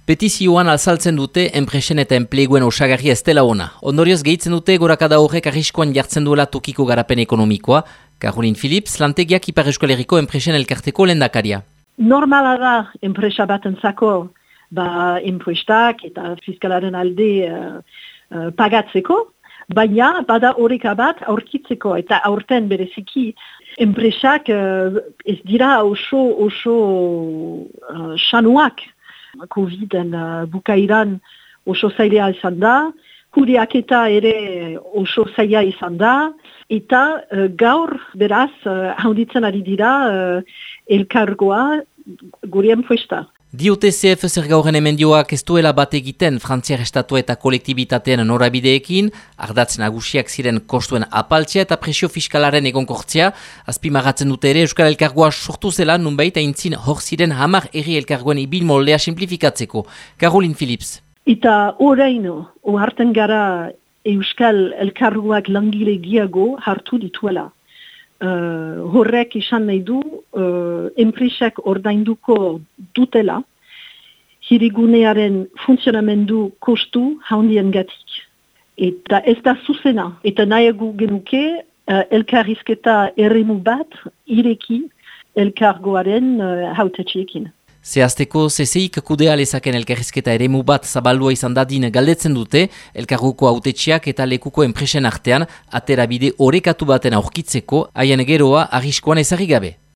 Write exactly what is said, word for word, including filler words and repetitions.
Petizioan azaltzen dute enpresen eta enpleguen osagarria ez dela ona. Ondorioz gehitzen dute gorakada horrek arriskoan jartzen duela tokiko garapen ekonomikoa. Caroline Phillips, lantegiak Ipar Euskal Herriko enpresen elkarteko lehendakaria. Normala da enpresa batentzako ba impuestak eta fiskalaren alde uh, uh, pagatzeko, baina bada oreka bat aurkitzeko eta aurten bereziki enpresak uh, ez dira oso oso uh, sanuak. Coviden uh, bukairan oso zaila izan da, kudeaketa ere oso zaila izan da, eta uh, gaur beraz uh, handitzen ari dira uh, elkargoa gure enpuesta. Diote C F zergauren emendioak ez duela bat egiten Frantziar estatu eta kolektibitateen norabideekin, ardatz nagusiak ziren kostuen apaltzea eta presio fiskalaren egonkortzea, azpimarratzen dute ere Euskal Elkargoa sortu zela nunbait aintzin hor ziren hamar herri elkargoen ibil moldea simplifikatzeko. Caroline Phillips. Eta oraino, ohartzen gara Euskal Elkargoak langile giago hartu dituela. Uh, horrek izan nahi du uh, enpresak ordainduko dutela hirigunearen funtzionamendu kostu handiengatik. Eta ez da zuzena. Eta nahiago genuke uh, elkarrizketa eremu bat ireki elkargoaren uh, hautetxeekin. Zehazteko C C I-k kudea lezaken elkarrizketa eremu bat zabaldua izan dadin galdetzen dute, elkarguko hautetxeak eta lekuko enpresen artean, aterabide orekatu baten aurkitzeko, haien geroa arriskoan ezarri gabe.